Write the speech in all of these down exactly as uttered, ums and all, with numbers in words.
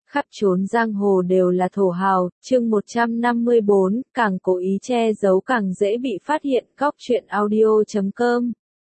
Khắp chốn giang hồ đều là thổ hào, chương một trăm năm mươi bốn, càng cố ý che giấu càng dễ bị phát hiện. Góc truyện audio chấm com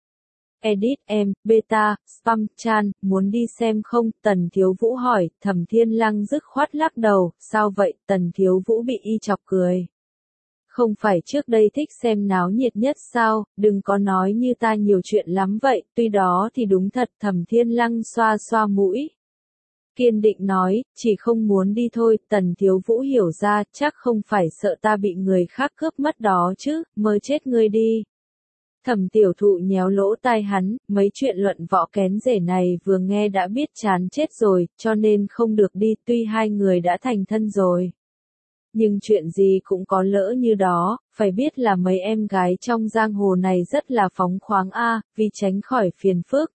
Edit em, beta, spam, chan, muốn đi xem không? Tần Thiếu Vũ hỏi. Thẩm Thiên Lăng dứt khoát lắc đầu. Sao vậy? Tần Thiếu Vũ bị y chọc cười. Không phải trước đây thích xem náo nhiệt nhất sao? Đừng có nói như ta nhiều chuyện lắm vậy. Tuy đó thì đúng thật. Thẩm Thiên Lăng xoa xoa mũi, kiên định nói, chỉ không muốn đi thôi. Tần Thiếu Vũ hiểu ra, chắc không phải sợ ta bị người khác cướp mất đó chứ, mơ chết ngươi đi. Thẩm Tiểu Thụ nhéo lỗ tai hắn, mấy chuyện luận võ kén rể này vừa nghe đã biết chán chết rồi, cho nên không được đi. Tuy hai người đã thành thân rồi, nhưng chuyện gì cũng có lỡ như đó. Phải biết là mấy em gái trong giang hồ này rất là phóng khoáng a, vì tránh khỏi phiền phức,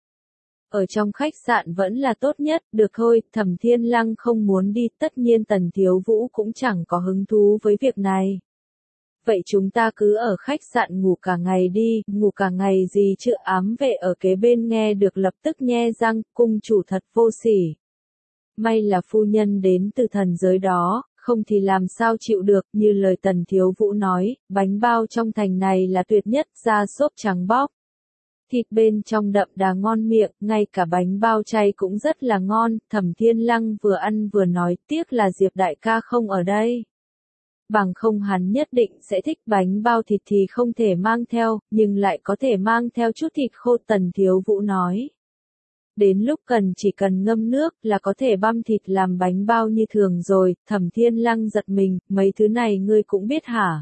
ở trong khách sạn vẫn là tốt nhất. Được thôi, Thẩm Thiên Lăng không muốn đi, tất nhiên Tần Thiếu Vũ cũng chẳng có hứng thú với việc này. Vậy chúng ta cứ ở khách sạn ngủ cả ngày đi. Ngủ cả ngày gì chứ? Ám vệ ở kế bên nghe được lập tức nhe răng, cung chủ thật vô sỉ. May là phu nhân đến từ thần giới đó, không thì làm sao chịu được. Như lời Tần Thiếu Vũ nói, bánh bao trong thành này là tuyệt nhất, da xốp trắng bóc, thịt bên trong đậm đà ngon miệng, ngay cả bánh bao chay cũng rất là ngon. Thẩm Thiên Lăng vừa ăn vừa nói, tiếc là Diệp đại ca không ở đây. Bằng không hắn nhất định sẽ thích bánh bao thịt thì không thể mang theo, nhưng lại có thể mang theo chút thịt khô. Tần Thiếu Vũ nói. Đến lúc cần chỉ cần ngâm nước là có thể băm thịt làm bánh bao như thường rồi. Thẩm Thiên Lăng giật mình, mấy thứ này ngươi cũng biết hả?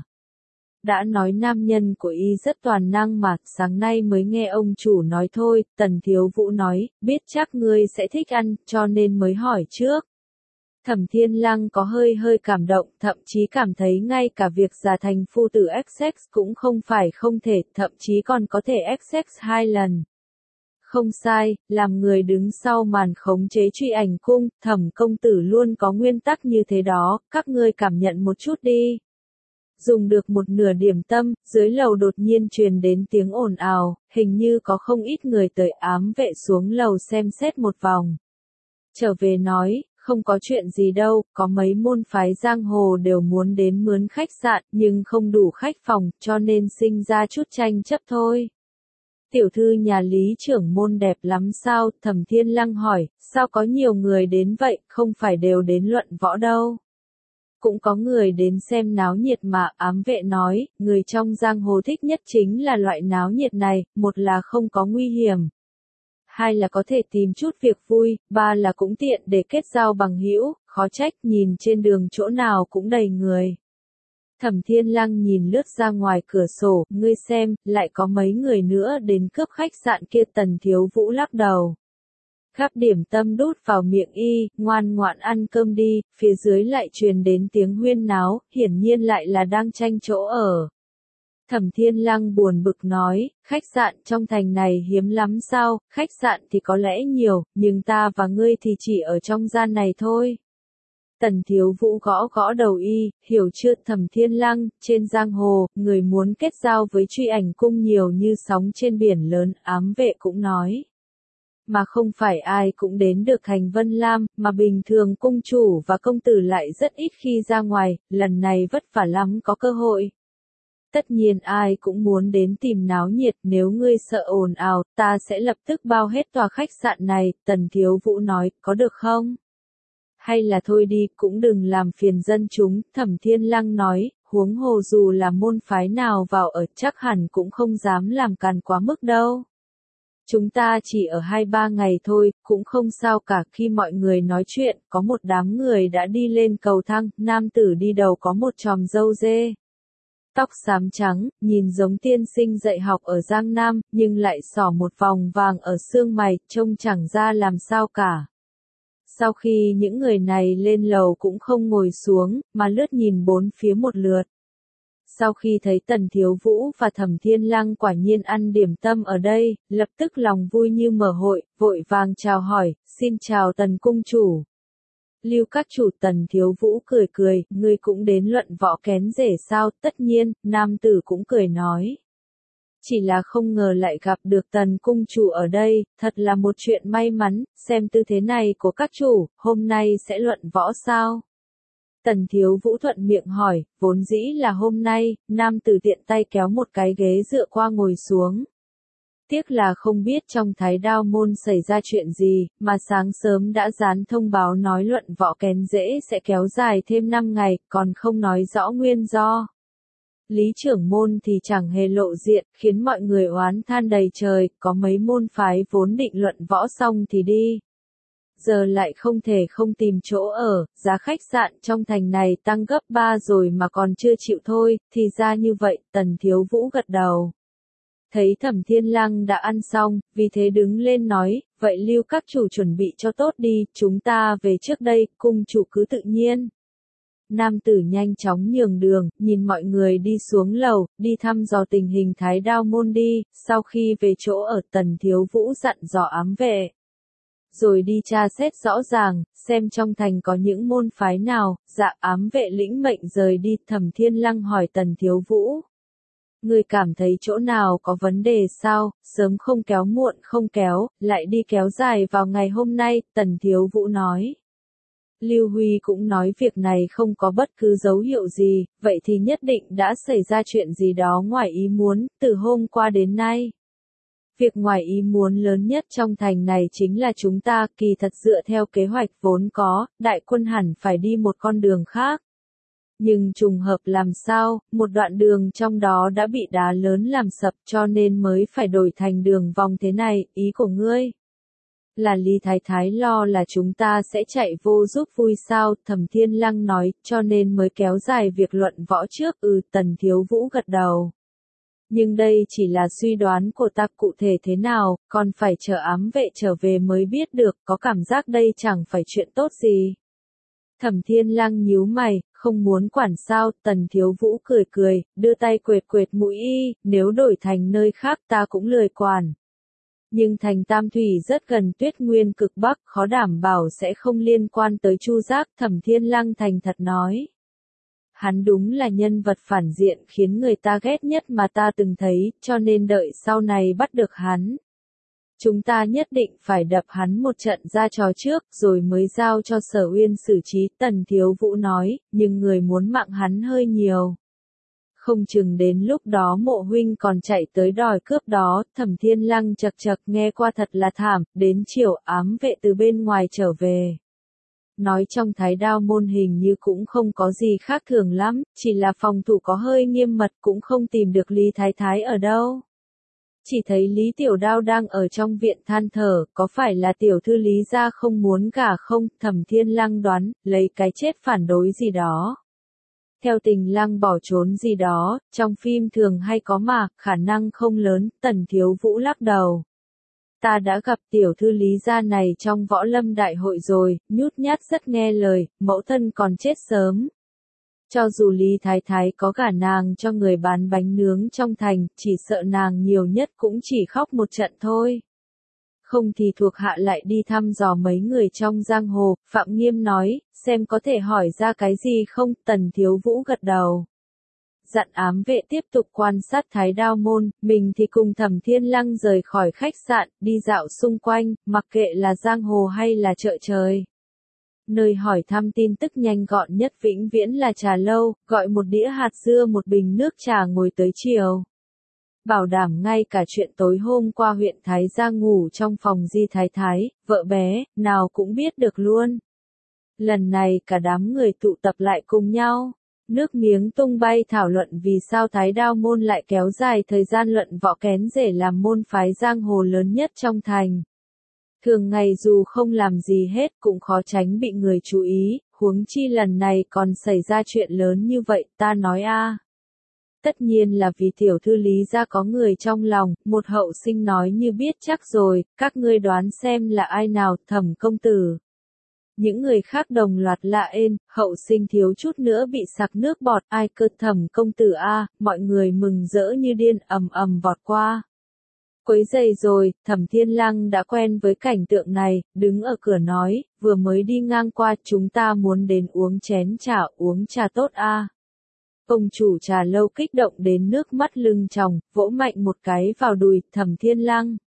Đã nói nam nhân của y rất toàn năng mà, sáng nay mới nghe ông chủ nói thôi. Tần Thiếu Vũ nói, biết chắc ngươi sẽ thích ăn, cho nên mới hỏi trước. Thẩm Thiên Lăng có hơi hơi cảm động, thậm chí cảm thấy ngay cả việc già thành phu tử Essex cũng không phải không thể, thậm chí còn có thể Essex hai lần. Không sai, làm người đứng sau màn khống chế truy ảnh cung, Thẩm công tử luôn có nguyên tắc như thế đó, các ngươi cảm nhận một chút đi. Dùng được một nửa điểm tâm, dưới lầu đột nhiên truyền đến tiếng ồn ào, hình như có không ít người tới. Ám vệ xuống lầu xem xét một vòng, trở về nói, không có chuyện gì đâu, có mấy môn phái giang hồ đều muốn đến mướn khách sạn, nhưng không đủ khách phòng, cho nên sinh ra chút tranh chấp thôi. Tiểu thư nhà Lý trưởng môn đẹp lắm sao? Thẩm Thiên Lăng hỏi. Sao có nhiều người đến vậy, không phải đều đến luận võ đâu. Cũng có người đến xem náo nhiệt mà. Ám vệ nói, người trong giang hồ thích nhất chính là loại náo nhiệt này, một là không có nguy hiểm, hai là có thể tìm chút việc vui, ba là cũng tiện để kết giao bằng hữu. Khó trách nhìn trên đường chỗ nào cũng đầy người. Thẩm Thiên Lăng nhìn lướt ra ngoài cửa sổ, ngươi xem, lại có mấy người nữa đến cướp khách sạn kia. Tần Thiếu Vũ lắc đầu. Gắp điểm tâm đút vào miệng y, ngoan ngoãn ăn cơm đi. Phía dưới lại truyền đến tiếng huyên náo, hiển nhiên lại là đang tranh chỗ ở. Thẩm Thiên Lăng buồn bực nói, khách sạn trong thành này hiếm lắm sao? Khách sạn thì có lẽ nhiều, nhưng ta và ngươi thì chỉ ở trong gian này thôi. Tần Thiếu Vũ gõ gõ đầu y, hiểu chưa? Thẩm Thiên Lăng, trên giang hồ, người muốn kết giao với truy ảnh cung nhiều như sóng trên biển lớn. Ám vệ cũng nói. Mà không phải ai cũng đến được thành Vân Lam, mà bình thường cung chủ và công tử lại rất ít khi ra ngoài, lần này vất vả lắm có cơ hội. Tất nhiên ai cũng muốn đến tìm náo nhiệt, nếu ngươi sợ ồn ào, ta sẽ lập tức bao hết tòa khách sạn này. Tần Thiếu Vũ nói, có được không? Hay là thôi đi, cũng đừng làm phiền dân chúng. Thẩm Thiên Lăng nói, huống hồ dù là môn phái nào vào ở chắc hẳn cũng không dám làm càn quá mức đâu. Chúng ta chỉ ở hai ba ngày thôi, cũng không sao cả. Khi mọi người nói chuyện, có một đám người đã đi lên cầu thang, nam tử đi đầu có một chòm râu dê, tóc xám trắng, nhìn giống tiên sinh dạy học ở Giang Nam, nhưng lại xỏ một vòng vàng ở xương mày, trông chẳng ra làm sao cả. Sau khi những người này lên lầu cũng không ngồi xuống, mà lướt nhìn bốn phía một lượt. Sau khi thấy Tần Thiếu Vũ và Thẩm Thiên Lăng quả nhiên ăn điểm tâm ở đây, lập tức lòng vui như mở hội, vội vàng chào hỏi, xin chào Tần cung chủ. Lưu các chủ. Tần Thiếu Vũ cười cười, ngươi cũng đến luận võ kén rể sao? Tất nhiên, nam tử cũng cười nói. chỉ là không ngờ lại gặp được Tần cung chủ ở đây, thật là một chuyện may mắn, xem tư thế này của các chủ, hôm nay sẽ luận võ sao? Tần Thiếu Vũ thuận miệng hỏi, vốn dĩ là hôm nay, nam tử tiện tay kéo một cái ghế dựa qua ngồi xuống. Tiếc là không biết trong Thái Đao môn xảy ra chuyện gì, mà sáng sớm đã dán thông báo nói luận võ kén rễ sẽ kéo dài thêm năm ngày, còn không nói rõ nguyên do. Lý trưởng môn thì chẳng hề lộ diện, khiến mọi người oán than đầy trời, có mấy môn phái vốn định luận võ xong thì đi. Giờ lại không thể không tìm chỗ ở, giá khách sạn trong thành này tăng gấp ba rồi mà còn chưa chịu thôi, thì ra như vậy, Tần Thiếu Vũ gật đầu. Thấy Thẩm Thiên Lăng đã ăn xong, vì thế đứng lên nói, vậy lưu các chủ chuẩn bị cho tốt đi, chúng ta về trước đây, cung chủ cứ tự nhiên. Nam tử nhanh chóng nhường đường, nhìn mọi người đi xuống lầu, đi thăm dò tình hình Thái Đao môn đi, sau khi về chỗ ở Tần Thiếu Vũ dặn dò ám vệ. Rồi đi tra xét rõ ràng, xem trong thành có những môn phái nào, dạ ám vệ lĩnh mệnh rời đi, Thẩm Thiên Lăng hỏi Tần Thiếu Vũ. Người cảm thấy chỗ nào có vấn đề sao, sớm không kéo muộn không kéo, lại đi kéo dài vào ngày hôm nay, Tần Thiếu Vũ nói. Lưu Huy cũng nói việc này không có bất cứ dấu hiệu gì, vậy thì nhất định đã xảy ra chuyện gì đó ngoài ý muốn, từ hôm qua đến nay. Việc ngoài ý muốn lớn nhất trong thành này chính là chúng ta, kỳ thật dựa theo kế hoạch vốn có, đại quân hẳn phải đi một con đường khác. Nhưng trùng hợp làm sao, một đoạn đường trong đó đã bị đá lớn làm sập cho nên mới phải đổi thành đường vòng thế này, ý của ngươi. Là Lý Thái Thái lo là chúng ta sẽ chạy vô giúp vui sao, Thẩm Thiên Lăng nói, cho nên mới kéo dài việc luận võ trước, ừ, Tần Thiếu Vũ gật đầu. Nhưng đây chỉ là suy đoán của ta, cụ thể thế nào, còn phải chờ ám vệ trở về mới biết được, có cảm giác đây chẳng phải chuyện tốt gì. Thẩm Thiên Lăng nhíu mày, không muốn quản sao, Tần Thiếu Vũ cười cười, đưa tay quệt quệt mũi y, nếu đổi thành nơi khác ta cũng lười quản. Nhưng thành Tam Thủy rất gần Tuyết Nguyên cực Bắc, khó đảm bảo sẽ không liên quan tới Chu Giác, Thẩm Thiên Lăng thành thật nói. Hắn đúng là nhân vật phản diện khiến người ta ghét nhất mà ta từng thấy, cho nên đợi sau này bắt được hắn. Chúng ta nhất định phải đập hắn một trận ra trò trước, rồi mới giao cho Sở Uyên xử trí, Tần Thiếu Vũ nói, nhưng người muốn mạng hắn hơi nhiều. Không chừng đến lúc đó Mộ huynh còn chạy tới đòi cướp đó, Thẩm Thiên Lăng chật chật nghe qua thật là thảm, đến chiều ám vệ từ bên ngoài trở về. Nói trong Thái Đao môn hình như cũng không có gì khác thường lắm, chỉ là phòng thủ có hơi nghiêm mật, cũng không tìm được Lý Thái Thái ở đâu. Chỉ thấy Lý Tiểu Đao đang ở trong viện than thở, có phải là tiểu thư Lý gia không muốn gả không, Thẩm Thiên Lăng đoán, lấy cái chết phản đối gì đó. Theo Tình Lăng bỏ trốn gì đó, trong phim thường hay có mà, khả năng không lớn, Tần Thiếu Vũ lắc đầu. Ta đã gặp tiểu thư Lý gia này trong võ lâm đại hội rồi, nhút nhát rất nghe lời, mẫu thân còn chết sớm. Cho dù Lý Thái Thái có gả nàng cho người bán bánh nướng trong thành, chỉ sợ nàng nhiều nhất cũng chỉ khóc một trận thôi. Không thì thuộc hạ lại đi thăm dò mấy người trong giang hồ, Phạm Nghiêm nói, xem có thể hỏi ra cái gì không, Tần Thiếu Vũ gật đầu. Dặn ám vệ tiếp tục quan sát Thái Đao môn, mình thì cùng Thẩm Thiên Lăng rời khỏi khách sạn, đi dạo xung quanh, mặc kệ là giang hồ hay là chợ trời. Nơi hỏi thăm tin tức nhanh gọn nhất vĩnh viễn là trà lâu, gọi một đĩa hạt dưa một bình nước trà ngồi tới chiều. Bảo đảm ngay cả chuyện tối hôm qua huyện Thái Gia ngủ trong phòng Di Thái Thái, vợ bé, nào cũng biết được luôn. Lần này cả đám người tụ tập lại cùng nhau. Nước miếng tung bay thảo luận vì sao Thái Đao môn lại kéo dài thời gian luận võ kén rể làm môn phái giang hồ lớn nhất trong thành. Thường ngày dù không làm gì hết cũng khó tránh bị người chú ý, huống chi lần này còn xảy ra chuyện lớn như vậy, ta nói a. À. Tất nhiên là vì tiểu thư Lý gia có người trong lòng, một hậu sinh nói như biết chắc rồi, các ngươi đoán xem là ai nào, Thẩm công tử. Những người khác đồng loạt lạ ên, hậu sinh thiếu chút nữa bị sặc nước bọt, ai cơ, Thẩm công tử a, mọi người mừng rỡ như điên, ầm ầm vọt qua. Quấy giày rồi, Thẩm Thiên Lăng đã quen với cảnh tượng này, đứng ở cửa nói, vừa mới đi ngang qua, chúng ta muốn đến uống chén trà, uống trà tốt a. Ông chủ trà lâu kích động đến nước mắt lưng tròng, vỗ mạnh một cái vào đùi Thẩm Thiên Lăng.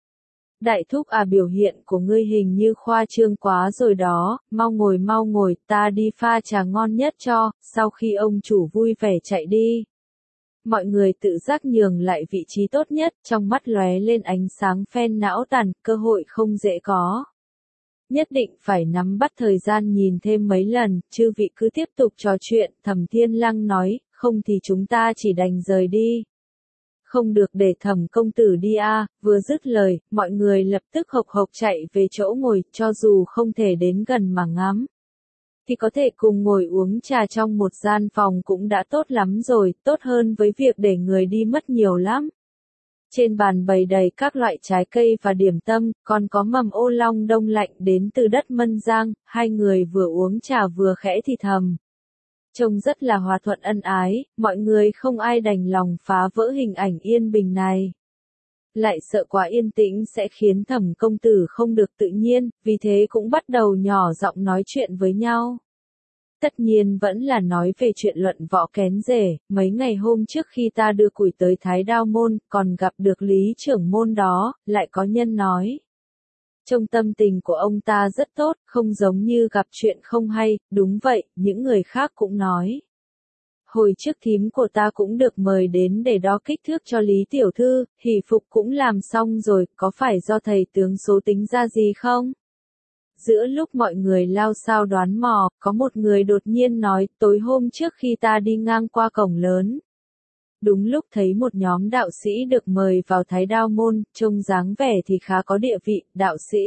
Đại thúc à, biểu hiện của ngươi hình như khoa trương quá rồi đó, mau ngồi mau ngồi, ta đi pha trà ngon nhất cho. Sau khi ông chủ vui vẻ chạy đi, mọi người tự giác nhường lại vị trí tốt nhất, trong mắt lóe lên ánh sáng phen não tàn, cơ hội không dễ có. Nhất định phải nắm bắt thời gian nhìn thêm mấy lần, chư vị cứ tiếp tục trò chuyện, Thẩm Thiên Lăng nói, không thì chúng ta chỉ đành rời đi. Không được để Thẩm công tử đi a. À. Vừa dứt lời, mọi người lập tức hộc hộc chạy về chỗ ngồi, cho dù không thể đến gần mà ngắm, thì có thể cùng ngồi uống trà trong một gian phòng cũng đã tốt lắm rồi, tốt hơn với việc để người đi mất nhiều lắm. Trên bàn bày đầy các loại trái cây và điểm tâm, còn có mầm ô long đông lạnh đến từ đất Mân Giang, hai người vừa uống trà vừa khẽ thì thầm. Trông rất là hòa thuận ân ái, mọi người không ai đành lòng phá vỡ hình ảnh yên bình này. Lại sợ quá yên tĩnh sẽ khiến Thẩm công tử không được tự nhiên, vì thế cũng bắt đầu nhỏ giọng nói chuyện với nhau. Tất nhiên vẫn là nói về chuyện luận võ kén rể, mấy ngày hôm trước khi ta đưa củi tới Thái Đao Môn, còn gặp được lý trưởng môn đó, lại có nhân nói. Trong tâm tình của ông ta rất tốt, không giống như gặp chuyện không hay, đúng vậy, những người khác cũng nói. Hồi trước thím của ta cũng được mời đến để đo kích thước cho Lý Tiểu Thư, hỷ phục cũng làm xong rồi, có phải do thầy tướng số tính ra gì không? Giữa lúc mọi người lao sao đoán mò, có một người đột nhiên nói, tối hôm trước khi ta đi ngang qua cổng lớn. Đúng lúc thấy một nhóm đạo sĩ được mời vào Thái Đao Môn, trông dáng vẻ thì khá có địa vị, đạo sĩ.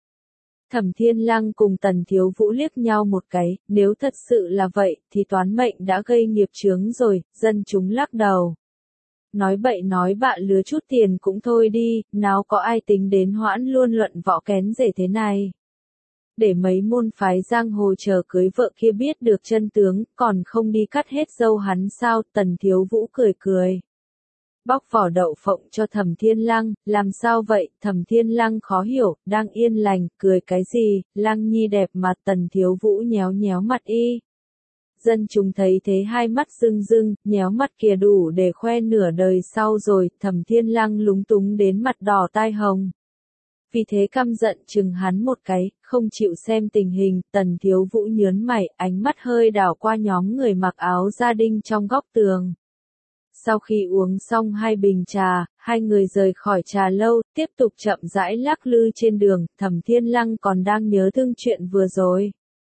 Thẩm Thiên Lăng cùng Tần Thiếu Vũ liếc nhau một cái, nếu thật sự là vậy, thì toán mệnh đã gây nghiệp chướng rồi, dân chúng lắc đầu. Nói bậy nói bạ lứa chút tiền cũng thôi đi, nào có ai tính đến hoãn luôn luận võ kén rể thế này. Để mấy môn phái giang hồ chờ cưới vợ kia biết được chân tướng, còn không đi cắt hết râu hắn sao, Tần Thiếu Vũ cười cười. Bóc vỏ đậu phộng cho Thẩm Thiên Lăng, làm sao vậy, Thẩm Thiên Lăng khó hiểu, đang yên lành, cười cái gì, Lăng Nhi đẹp mà, Tần Thiếu Vũ nhéo nhéo mặt y. Dân chúng thấy thế hai mắt rưng rưng, nhéo mặt kìa đủ để khoe nửa đời sau rồi, Thẩm Thiên Lăng lúng túng đến mặt đỏ tai hồng. Vì thế căm giận chừng hắn một cái, không chịu xem tình hình, Tần Thiếu Vũ nhớn mày, ánh mắt hơi đảo qua nhóm người mặc áo gia đinh trong góc tường. Sau khi uống xong hai bình trà, hai người rời khỏi trà lâu, tiếp tục chậm rãi lắc lư trên đường, Thẩm Thiên Lăng còn đang nhớ thương chuyện vừa rồi.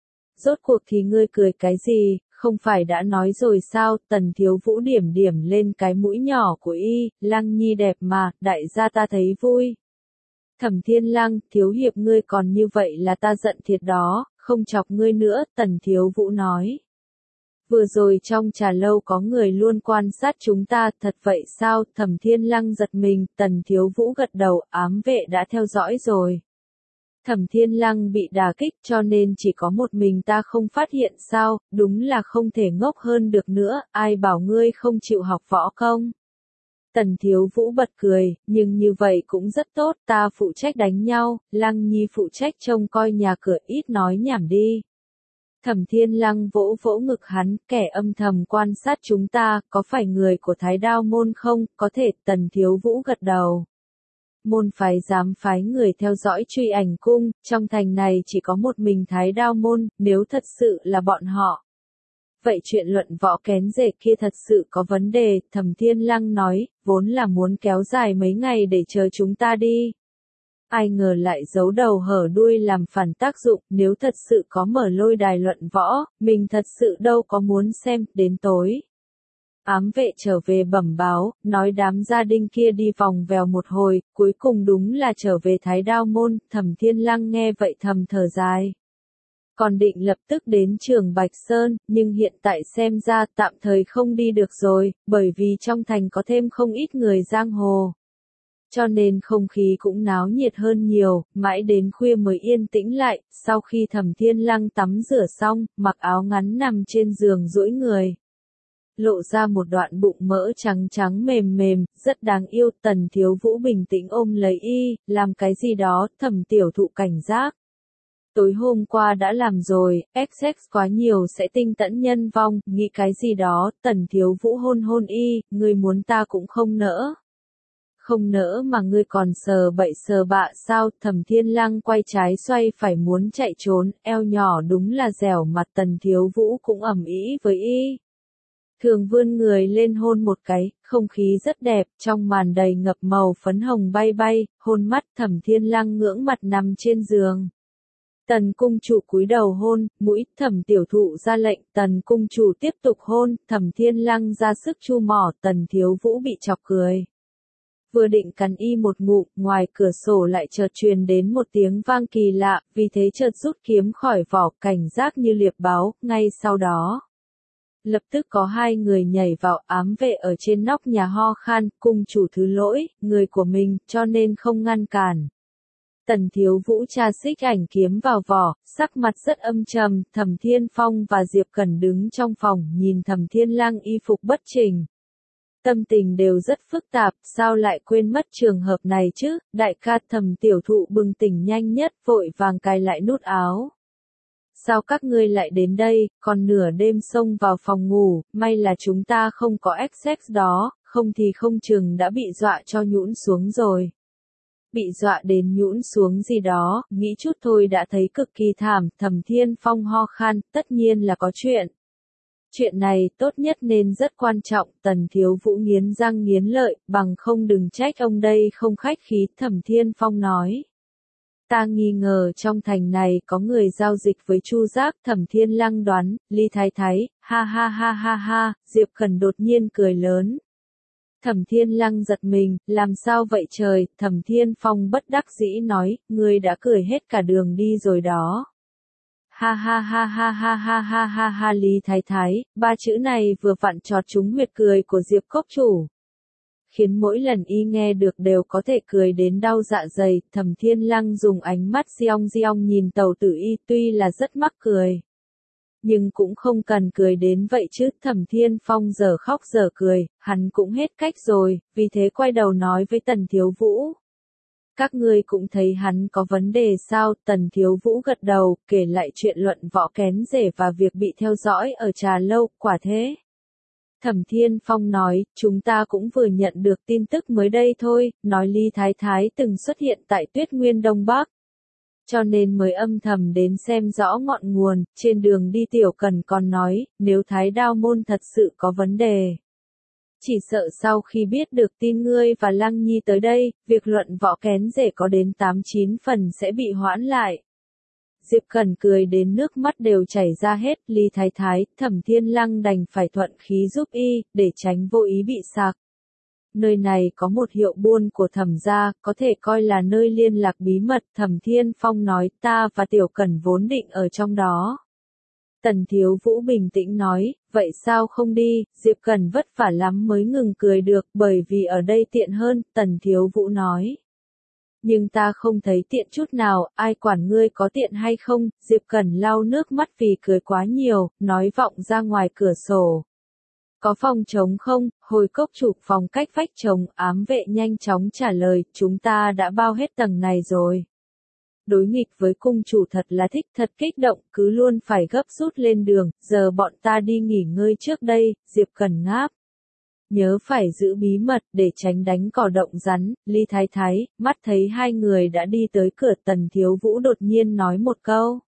Rốt cuộc thì ngươi cười cái gì, không phải đã nói rồi sao, Tần Thiếu Vũ điểm điểm lên cái mũi nhỏ của y, Lăng Nhi đẹp mà, đại gia ta thấy vui. Thẩm Thiên Lăng, thiếu hiệp ngươi còn như vậy là ta giận thiệt đó, không chọc ngươi nữa, Tần Thiếu Vũ nói. Vừa rồi trong trà lâu có người luôn quan sát chúng ta, thật vậy sao, Thẩm Thiên Lăng giật mình, Tần Thiếu Vũ gật đầu, ám vệ đã theo dõi rồi. Thẩm Thiên Lăng bị đả kích cho nên chỉ có một mình ta không phát hiện sao, đúng là không thể ngốc hơn được nữa, ai bảo ngươi không chịu học võ công. Tần Thiếu Vũ bật cười, nhưng như vậy cũng rất tốt, ta phụ trách đánh nhau, Lăng Nhi phụ trách trông coi nhà cửa, ít nói nhảm đi. Thẩm Thiên Lăng vỗ vỗ ngực hắn, kẻ âm thầm quan sát chúng ta, có phải người của Thái Đao Môn không, có thể, Tần Thiếu Vũ gật đầu. Môn phái dám phái người theo dõi Truy Ảnh Cung, trong thành này chỉ có một mình Thái Đao Môn, nếu thật sự là bọn họ. Vậy chuyện luận võ kén rể kia thật sự có vấn đề, Thẩm Thiên Lăng nói, vốn là muốn kéo dài mấy ngày để chờ chúng ta đi. Ai ngờ lại giấu đầu hở đuôi làm phản tác dụng, nếu thật sự có mở lôi đài luận võ, mình thật sự đâu có muốn xem, đến tối. Ám vệ trở về bẩm báo, nói đám gia đình kia đi vòng vèo một hồi, cuối cùng đúng là trở về Thái Đao Môn, Thẩm Thiên Lăng nghe vậy thầm thở dài. Còn định lập tức đến trường Bạch Sơn, nhưng hiện tại xem ra tạm thời không đi được rồi, bởi vì trong thành có thêm không ít người giang hồ. Cho nên không khí cũng náo nhiệt hơn nhiều, mãi đến khuya mới yên tĩnh lại, sau khi Thẩm Thiên Lăng tắm rửa xong, mặc áo ngắn nằm trên giường duỗi người. Lộ ra một đoạn bụng mỡ trắng trắng mềm mềm, rất đáng yêu, Tần Thiếu Vũ bình tĩnh ôm lấy y, làm cái gì đó, Thẩm tiểu thụ cảnh giác. tối hôm qua đã làm rồi, ích xích quá nhiều sẽ tinh tẫn nhân vong, nghĩ cái gì đó, Tần Thiếu Vũ hôn hôn y, ngươi muốn ta cũng không nỡ. Không nỡ mà ngươi còn sờ bậy sờ bạ sao, Thẩm Thiên Lăng quay trái xoay phải muốn chạy trốn, eo nhỏ đúng là dẻo mặt Tần Thiếu Vũ cũng ầm ĩ với y. Thường vươn người lên hôn một cái, không khí rất đẹp, trong màn đầy ngập màu phấn hồng bay bay, hôn mắt Thẩm Thiên Lăng ngưỡng mặt nằm trên giường. Tần cung chủ cúi đầu hôn, mũi, Thẩm tiểu thụ ra lệnh, Tần cung chủ tiếp tục hôn, Thẩm Thiên Lăng ra sức chu mỏ, Tần Thiếu Vũ bị chọc cười. Vừa định cắn y một ngụm, ngoài cửa sổ lại chợt truyền đến một tiếng vang kỳ lạ, vì thế chợt rút kiếm khỏi vỏ, cảnh giác như liệp báo, ngay sau đó. Lập tức có hai người nhảy vào ám vệ ở trên nóc nhà ho khan, cung chủ thứ lỗi, người của mình, cho nên không ngăn cản. Tần Thiếu Vũ tra xích ảnh kiếm vào vỏ, sắc mặt rất âm trầm, Thẩm Thiên Phong và Diệp Cẩn đứng trong phòng, nhìn Thẩm Thiên Lăng y phục bất chỉnh. Tâm tình đều rất phức tạp, sao lại quên mất trường hợp này chứ, đại ca Thẩm tiểu thụ bừng tỉnh nhanh nhất, vội vàng cài lại nút áo. Sao các ngươi lại đến đây, còn nửa đêm xông vào phòng ngủ, may là chúng ta không có access đó, không thì không chừng đã bị dọa cho nhũn xuống rồi. Bị dọa đến nhũn xuống gì đó, nghĩ chút thôi đã thấy cực kỳ thảm, Thẩm Thiên Phong ho khan, tất nhiên là có chuyện. Chuyện này tốt nhất nên rất quan trọng, Tần Thiếu Vũ nghiến răng nghiến lợi, bằng không đừng trách ông đây không khách khí, Thẩm Thiên Phong nói. Ta nghi ngờ trong thành này có người giao dịch với Chu Giác, Thẩm Thiên Lăng đoán, Ly Thái Thái, ha ha ha ha ha, Diệp Cẩn đột nhiên cười lớn. Thẩm Thiên Lăng giật mình, làm sao vậy trời, Thẩm Thiên Phong bất đắc dĩ nói, ngươi đã cười hết cả đường đi rồi đó. Ha ha ha ha ha ha ha ha ha Lý Thái Thái, ba chữ này vừa vặn chọt trúng huyệt cười của Diệp Cốc Chủ. Khiến mỗi lần y nghe được đều có thể cười đến đau dạ dày, Thẩm Thiên Lăng dùng ánh mắt giong giong nhìn tàu tử y tuy là rất mắc cười. Nhưng cũng không cần cười đến vậy chứ, Thẩm Thiên Phong giờ khóc giờ cười, hắn cũng hết cách rồi, vì thế quay đầu nói với Tần Thiếu Vũ. Các ngươi cũng thấy hắn có vấn đề sao, Tần Thiếu Vũ gật đầu, kể lại chuyện luận võ kén rể và việc bị theo dõi ở trà lâu, quả thế. Thẩm Thiên Phong nói, chúng ta cũng vừa nhận được tin tức mới đây thôi, nói Ly Thái Thái từng xuất hiện tại Tuyết Nguyên Đông Bắc. Cho nên mới âm thầm đến xem rõ ngọn nguồn, trên đường đi Tiểu Cần còn nói, nếu Thái Đao Môn thật sự có vấn đề. Chỉ sợ sau khi biết được tin ngươi và Lăng Nhi tới đây, việc luận võ kén rể có đến tám chín phần sẽ bị hoãn lại. Diệp Cẩn cười đến nước mắt đều chảy ra hết, Ly Thái Thái, Thẩm Thiên Lăng đành phải thuận khí giúp y, để tránh vô ý bị sạc. Nơi này có một hiệu buôn của Thẩm gia, có thể coi là nơi liên lạc bí mật, Thẩm Thiên Phong nói, ta và Tiểu Cẩn vốn định ở trong đó. Tần Thiếu Vũ bình tĩnh nói, vậy sao không đi, Diệp Cẩn vất vả lắm mới ngừng cười được, bởi vì ở đây tiện hơn, Tần Thiếu Vũ nói. Nhưng ta không thấy tiện chút nào, ai quản ngươi có tiện hay không, Diệp Cẩn lau nước mắt vì cười quá nhiều, nói vọng ra ngoài cửa sổ. Có phòng trống không, hồi cốc chủ phòng cách vách trống, ám vệ nhanh chóng trả lời, chúng ta đã bao hết tầng này rồi. Đối nghịch với cung chủ thật là thích, thật kích động, cứ luôn phải gấp rút lên đường, giờ bọn ta đi nghỉ ngơi trước đây, Diệp Cẩn ngáp. Nhớ phải giữ bí mật để tránh đánh cỏ động rắn, Ly Thái Thái, mắt thấy hai người đã đi tới cửa, Tần Thiếu Vũ đột nhiên nói một câu.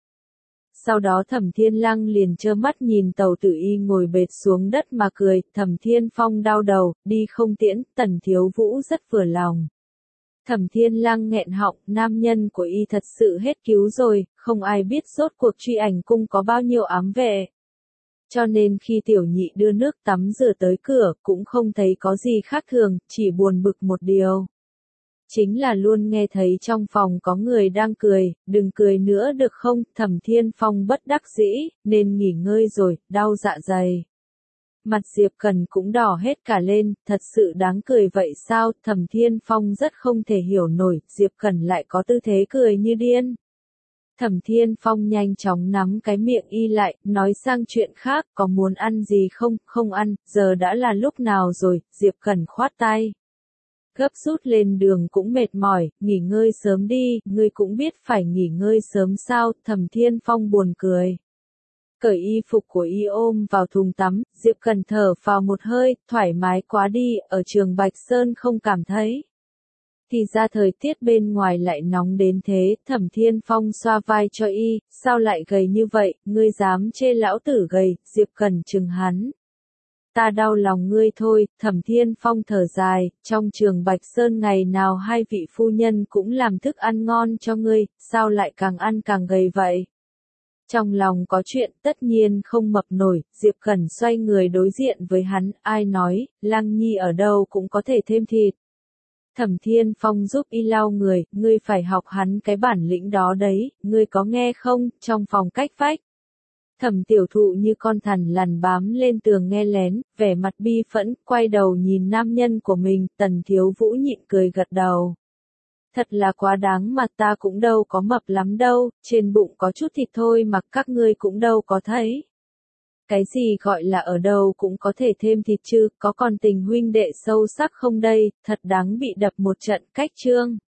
Sau đó Thẩm Thiên Lăng liền trơ mắt nhìn tàu tử y ngồi bệt xuống đất mà cười, Thẩm Thiên Phong đau đầu, đi không tiễn, Tần Thiếu Vũ rất vừa lòng. Thẩm Thiên Lăng nghẹn họng, nam nhân của y thật sự hết cứu rồi, không ai biết rốt cuộc Truy Ảnh cung có bao nhiêu ám vệ. Cho nên khi tiểu nhị đưa nước tắm rửa tới cửa, cũng không thấy có gì khác thường, chỉ buồn bực một điều. Chính là luôn nghe thấy trong phòng có người đang cười, đừng cười nữa được không, Thẩm Thiên Phong bất đắc dĩ, nên nghỉ ngơi rồi, đau dạ dày. Mặt Diệp Cẩn cũng đỏ hết cả lên, thật sự đáng cười vậy sao, Thẩm Thiên Phong rất không thể hiểu nổi, Diệp Cẩn lại có tư thế cười như điên. Thẩm Thiên Phong nhanh chóng nắm cái miệng y lại, nói sang chuyện khác, có muốn ăn gì không, không ăn, giờ đã là lúc nào rồi, Diệp Cẩn khoát tay. gấp rút lên đường cũng mệt mỏi, nghỉ ngơi sớm đi, ngươi cũng biết phải nghỉ ngơi sớm sao, Thẩm Thiên Phong buồn cười. Cởi y phục của y ôm vào thùng tắm, Diệp Cần thở vào một hơi, thoải mái quá đi, ở trường Bạch Sơn không cảm thấy. Thì ra thời tiết bên ngoài lại nóng đến thế, Thẩm Thiên Phong xoa vai cho y, sao lại gầy như vậy, ngươi dám chê lão tử gầy, Diệp Cần trừng hắn. Ta đau lòng ngươi thôi, Thẩm Thiên Phong thở dài, trong trường Bạch Sơn ngày nào hai vị phu nhân cũng làm thức ăn ngon cho ngươi, sao lại càng ăn càng gầy vậy? Trong lòng có chuyện tất nhiên không mập nổi, Diệp Cẩn xoay người đối diện với hắn, ai nói, Lăng Nhi ở đâu cũng có thể thêm thịt. Thẩm Thiên Phong giúp y lau người, ngươi phải học hắn cái bản lĩnh đó đấy, ngươi có nghe không, trong phòng cách vách. Thẩm Tiểu Thụ như con thằn lằn bám lên tường nghe lén, vẻ mặt bi phẫn, quay đầu nhìn nam nhân của mình, Tần Thiếu Vũ nhịn cười gật đầu. Thật là quá đáng mà ta cũng đâu có mập lắm đâu, trên bụng có chút thịt thôi mà các ngươi cũng đâu có thấy. Cái gì gọi là ở đâu cũng có thể thêm thịt chứ, có còn tình huynh đệ sâu sắc không đây, thật đáng bị đập một trận cách chương.